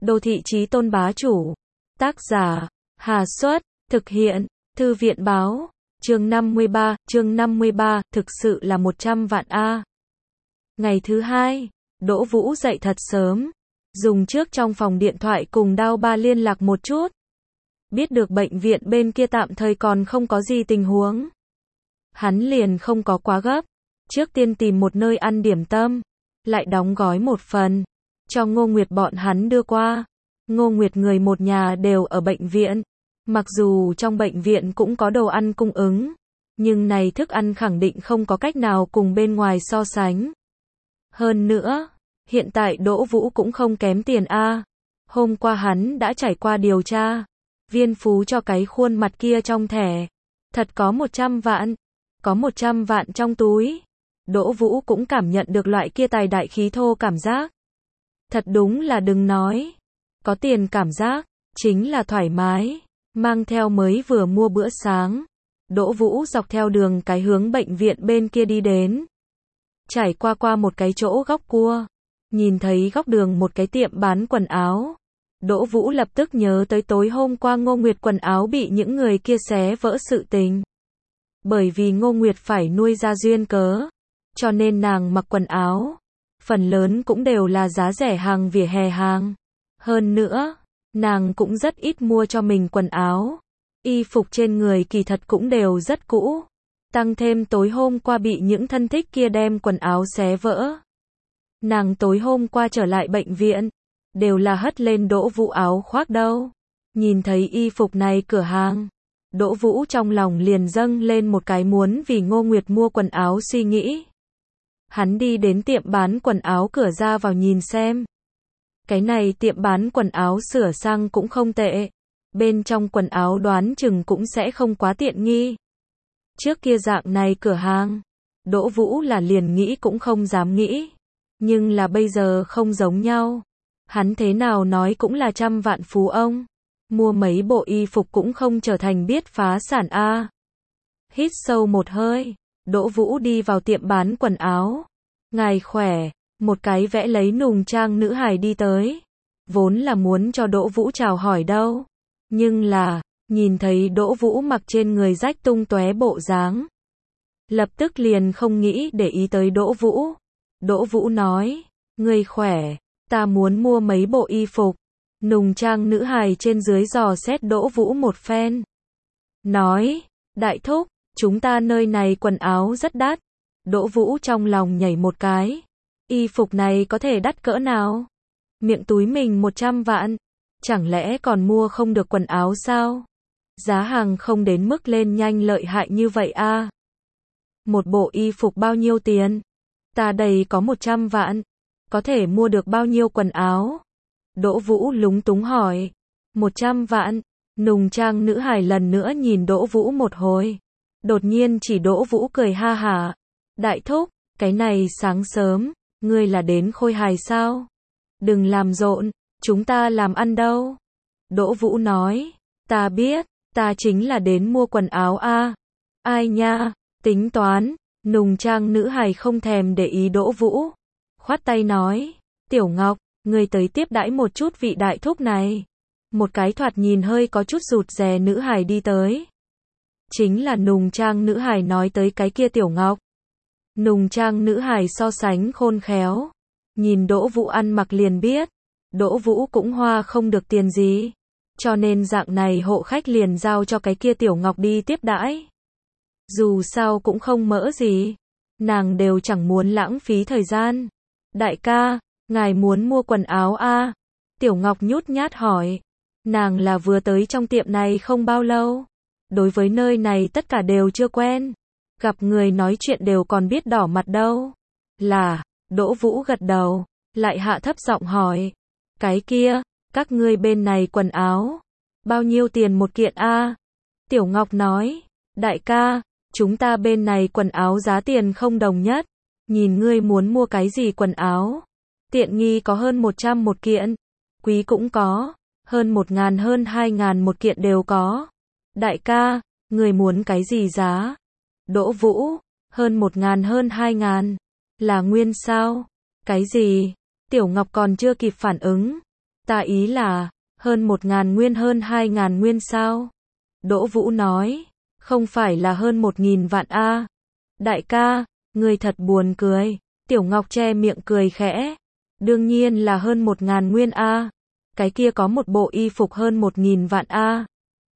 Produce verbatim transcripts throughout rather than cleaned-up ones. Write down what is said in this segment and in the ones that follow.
Đô thị chí tôn bá chủ. Tác giả, Hà Xuất, thực hiện, Thư viện báo, chương năm mươi ba, chương năm mươi ba, thực sự là một trăm vạn a. Ngày thứ hai, Đỗ Vũ dậy thật sớm, dùng trước trong phòng điện thoại cùng Đao Ba liên lạc một chút. Biết được bệnh viện bên kia tạm thời còn không có gì tình huống. Hắn liền không có quá gấp, trước tiên tìm một nơi ăn điểm tâm, lại đóng gói một phần, cho Ngô Nguyệt bọn hắn đưa qua. Ngô Nguyệt người một nhà đều ở bệnh viện, mặc dù trong bệnh viện cũng có đồ ăn cung ứng, nhưng này thức ăn khẳng định không có cách nào cùng bên ngoài so sánh. Hơn nữa, hiện tại Đỗ Vũ cũng không kém tiền a. Hôm qua hắn đã trải qua điều tra, Viên Phú cho cái khuôn mặt kia trong thẻ, thật có một trăm vạn, có một trăm vạn trong túi. Đỗ Vũ cũng cảm nhận được loại kia tài đại khí thô cảm giác. Thật đúng là đừng nói, có tiền cảm giác, chính là thoải mái. Mang theo mới vừa mua bữa sáng, Đỗ Vũ dọc theo đường cái hướng bệnh viện bên kia đi đến. Trải qua qua một cái chỗ góc cua, nhìn thấy góc đường một cái tiệm bán quần áo. Đỗ Vũ lập tức nhớ tới tối hôm qua Ngô Nguyệt quần áo bị những người kia xé vỡ sự tình. Bởi vì Ngô Nguyệt phải nuôi ra duyên cớ, cho nên nàng mặc quần áo, phần lớn cũng đều là giá rẻ hàng vỉa hè hàng. Hơn nữa, nàng cũng rất ít mua cho mình quần áo. Y phục trên người kỳ thật cũng đều rất cũ. Tăng thêm tối hôm qua bị những thân thích kia đem quần áo xé vỡ. Nàng tối hôm qua trở lại bệnh viện, đều là hất lên Đỗ Vũ áo khoác đâu. Nhìn thấy y phục này cửa hàng, Đỗ Vũ trong lòng liền dâng lên một cái muốn vì Ngô Nguyệt mua quần áo suy nghĩ. Hắn đi đến tiệm bán quần áo cửa ra vào nhìn xem. Cái này tiệm bán quần áo sửa sang cũng không tệ. Bên trong quần áo đoán chừng cũng sẽ không quá tiện nghi. Trước kia dạng này cửa hàng, Đỗ Vũ là liền nghĩ cũng không dám nghĩ. Nhưng là bây giờ không giống nhau. Hắn thế nào nói cũng là trăm vạn phú ông. Mua mấy bộ y phục cũng không trở thành biết phá sản a. Hít sâu một hơi, Đỗ Vũ đi vào tiệm bán quần áo. Ngài khỏe, một cái vẽ lấy nùng trang nữ hài đi tới. Vốn là muốn cho Đỗ Vũ chào hỏi đâu. Nhưng là, nhìn thấy Đỗ Vũ mặc trên người rách tung tóe bộ dáng, lập tức liền không nghĩ để ý tới Đỗ Vũ. Đỗ Vũ nói, ngươi khỏe, ta muốn mua mấy bộ y phục. Nùng trang nữ hài trên dưới dò xét Đỗ Vũ một phen. Nói, đại thúc, chúng ta nơi này quần áo rất đắt. Đỗ Vũ trong lòng nhảy một cái. Y phục này có thể đắt cỡ nào? Miệng túi mình một trăm vạn. Chẳng lẽ còn mua không được quần áo sao? Giá hàng không đến mức lên nhanh lợi hại như vậy a. Một bộ y phục bao nhiêu tiền? Ta đây có một trăm vạn. Có thể mua được bao nhiêu quần áo? Đỗ Vũ lúng túng hỏi. Một trăm vạn. Nùng trang nữ hài lần nữa nhìn Đỗ Vũ một hồi. Đột nhiên chỉ Đỗ Vũ cười ha hả. Đại thúc, cái này sáng sớm, ngươi là đến khôi hài sao? Đừng làm rộn, chúng ta làm ăn đâu. Đỗ Vũ nói, ta biết, ta chính là đến mua quần áo a. Ai nha, tính toán. Nùng trang nữ hài không thèm để ý Đỗ Vũ. Khoát tay nói, Tiểu Ngọc, ngươi tới tiếp đãi một chút vị đại thúc này. Một cái thoạt nhìn hơi có chút rụt rè nữ hài đi tới. Chính là nùng trang nữ hài nói tới cái kia Tiểu Ngọc. Nùng trang nữ hài so sánh khôn khéo. Nhìn Đỗ Vũ ăn mặc liền biết. Đỗ Vũ cũng hoa không được tiền gì. Cho nên dạng này hộ khách liền giao cho cái kia Tiểu Ngọc đi tiếp đãi. Dù sao cũng không mỡ gì. Nàng đều chẳng muốn lãng phí thời gian. Đại ca, ngài muốn mua quần áo a? Tiểu Ngọc nhút nhát hỏi. Nàng là vừa tới trong tiệm này không bao lâu. Đối với nơi này tất cả đều chưa quen. Gặp người nói chuyện đều còn biết đỏ mặt đâu. Là, Đỗ Vũ gật đầu, lại hạ thấp giọng hỏi. Cái kia, các ngươi bên này quần áo, bao nhiêu tiền một kiện a? Tiểu Ngọc nói, đại ca, chúng ta bên này quần áo giá tiền không đồng nhất. Nhìn ngươi muốn mua cái gì quần áo? Tiện nghi có hơn một trăm một kiện, quý cũng có, hơn một ngàn hơn hai ngàn một kiện đều có. Đại ca, người muốn cái gì giá? Đỗ Vũ, hơn một ngàn hơn hai ngàn. Là nguyên sao? Cái gì? Tiểu Ngọc còn chưa kịp phản ứng. Ta ý là, hơn một ngàn nguyên hơn hai ngàn nguyên sao? Đỗ Vũ nói, không phải là hơn một nghìn vạn a. Đại ca, ngươi thật buồn cười. Tiểu Ngọc che miệng cười khẽ. Đương nhiên là hơn một ngàn nguyên a. Cái kia có một bộ y phục hơn một nghìn vạn a.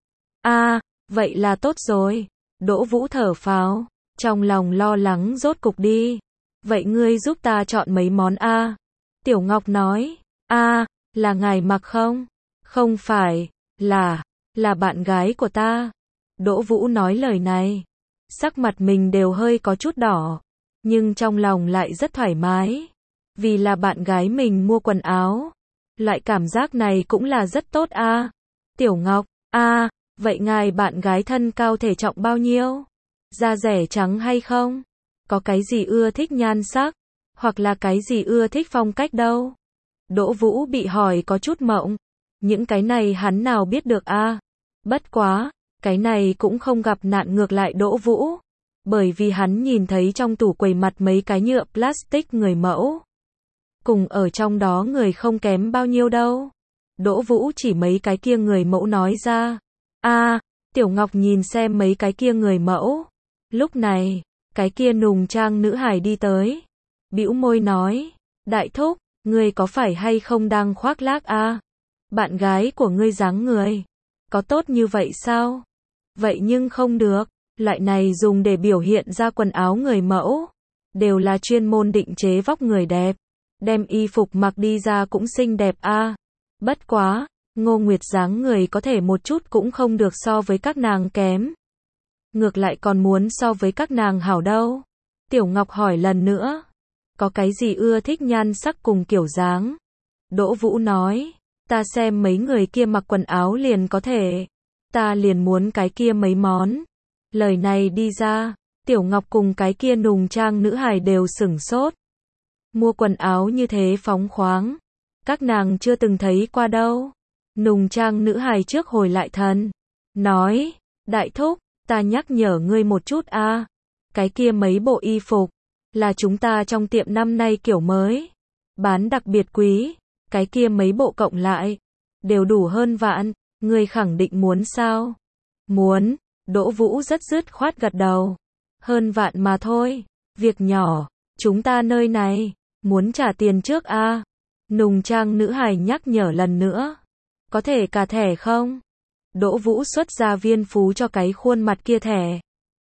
A, vậy là tốt rồi. Đỗ Vũ thở phào, trong lòng lo lắng rốt cục đi. Vậy ngươi giúp ta chọn mấy món a? Tiểu Ngọc nói, a, là ngài mặc không? Không phải, là, là bạn gái của ta. Đỗ Vũ nói lời này, sắc mặt mình đều hơi có chút đỏ, nhưng trong lòng lại rất thoải mái. Vì là bạn gái mình mua quần áo. Loại cảm giác này cũng là rất tốt a. Tiểu Ngọc, a, vậy ngài bạn gái thân cao thể trọng bao nhiêu? Da rẻ trắng hay không? Có cái gì ưa thích nhan sắc? Hoặc là cái gì ưa thích phong cách đâu? Đỗ Vũ bị hỏi có chút mộng. Những cái này hắn nào biết được a. Bất quá, cái này cũng không gặp nạn ngược lại Đỗ Vũ. Bởi vì hắn nhìn thấy trong tủ quầy mặt mấy cái nhựa plastic người mẫu. Cùng ở trong đó người không kém bao nhiêu đâu. Đỗ Vũ chỉ mấy cái kia người mẫu nói ra. A, Tiểu Ngọc nhìn xem mấy cái kia người mẫu. Lúc này, cái kia nùng trang nữ hài đi tới. Bĩu môi nói, đại thúc, ngươi có phải hay không đang khoác lác a? Bạn gái của ngươi dáng người, có tốt như vậy sao? Vậy nhưng không được, loại này dùng để biểu hiện ra quần áo người mẫu. Đều là chuyên môn định chế vóc người đẹp. Đem y phục mặc đi ra cũng xinh đẹp a. Bất quá, Ngô Nguyệt dáng người có thể một chút cũng không được so với các nàng kém. Ngược lại còn muốn so với các nàng hảo đâu. Tiểu Ngọc hỏi lần nữa. Có cái gì ưa thích nhan sắc cùng kiểu dáng? Đỗ Vũ nói. Ta xem mấy người kia mặc quần áo liền có thể. Ta liền muốn cái kia mấy món. Lời này đi ra, Tiểu Ngọc cùng cái kia nùng trang nữ hài đều sửng sốt. Mua quần áo như thế phóng khoáng. Các nàng chưa từng thấy qua đâu. Nùng trang nữ hài trước hồi lại thần. Nói, đại thúc, ta nhắc nhở ngươi một chút a. Cái kia mấy bộ y phục, là chúng ta trong tiệm năm nay kiểu mới. Bán đặc biệt quý. Cái kia mấy bộ cộng lại, đều đủ hơn vạn. Ngươi khẳng định muốn sao? Muốn. Đỗ Vũ rất dứt khoát gật đầu. Hơn vạn mà thôi. Việc nhỏ. Chúng ta nơi này, muốn trả tiền trước a. Nùng trang nữ hài nhắc nhở lần nữa. Có thể cả thẻ không? Đỗ Vũ xuất ra viên phú cho cái khuôn mặt kia thẻ.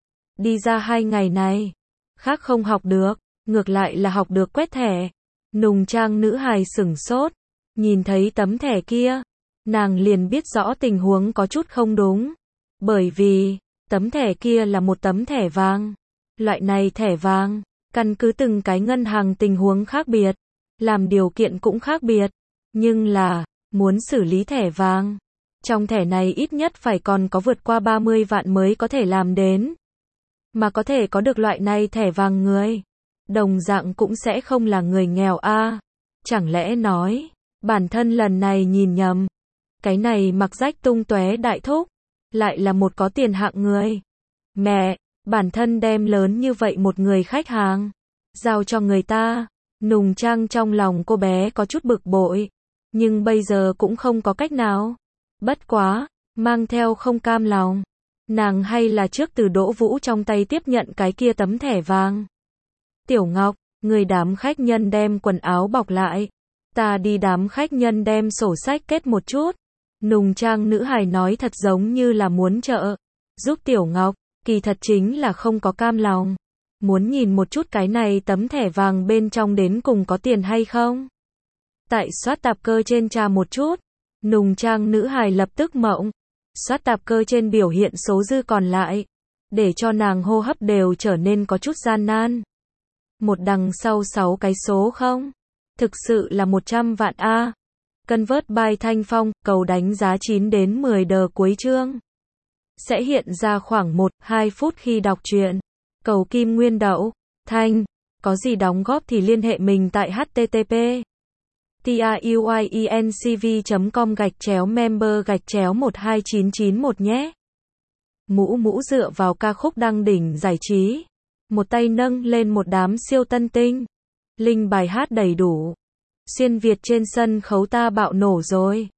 Đi ra hai ngày này, khác không học được, ngược lại là học được quét thẻ. Nùng trang nữ hài sửng sốt, nhìn thấy tấm thẻ kia, nàng liền biết rõ tình huống có chút không đúng. Bởi vì, tấm thẻ kia là một tấm thẻ vàng. Loại này thẻ vàng, căn cứ từng cái ngân hàng tình huống khác biệt, làm điều kiện cũng khác biệt. Nhưng là, muốn xử lý thẻ vàng, trong thẻ này ít nhất phải còn có vượt qua ba mươi vạn mới có thể làm đến. Mà có thể có được loại này thẻ vàng người, đồng dạng cũng sẽ không là người nghèo a. Chẳng lẽ nói, bản thân lần này nhìn nhầm. Cái này mặc rách tung tóe đại thúc, lại là một có tiền hạng người. Mẹ, bản thân đem lớn như vậy một người khách hàng, giao cho người ta. Nùng trang trong lòng cô bé có chút bực bội, nhưng bây giờ cũng không có cách nào. Bất quá, mang theo không cam lòng, nàng hay là trước từ Đỗ Vũ trong tay tiếp nhận cái kia tấm thẻ vàng. Tiểu Ngọc, người đám khách nhân đem quần áo bọc lại. Ta đi đám khách nhân đem sổ sách kết một chút. Nùng trang nữ hài nói thật giống như là muốn trợ giúp Tiểu Ngọc, kỳ thật chính là không có cam lòng. Muốn nhìn một chút cái này tấm thẻ vàng bên trong đến cùng có tiền hay không. Tại soát tạp cơ trên tra một chút. Nùng trang nữ hài lập tức mộng. Soát tạp cơ trên biểu hiện số dư còn lại, để cho nàng hô hấp đều trở nên có chút gian nan. Một đằng sau sáu cái số không. Thực sự là một trăm vạn a. Convert by Thanh Phong, cầu đánh giá chín đến mười đờ cuối chương. Sẽ hiện ra khoảng một đến hai phút khi đọc truyện. Cầu kim nguyên đậu. Thanh, có gì đóng góp thì liên hệ mình tại http truyencv chấm com gạch chéo member gạch chéo một hai chín chín một nhé. Mũ mũ dựa vào ca khúc đăng đỉnh giải trí. Một tay nâng lên một đám siêu tân tinh. Link bài hát đầy đủ. Xuyên Việt trên sân khấu ta bạo nổ rồi.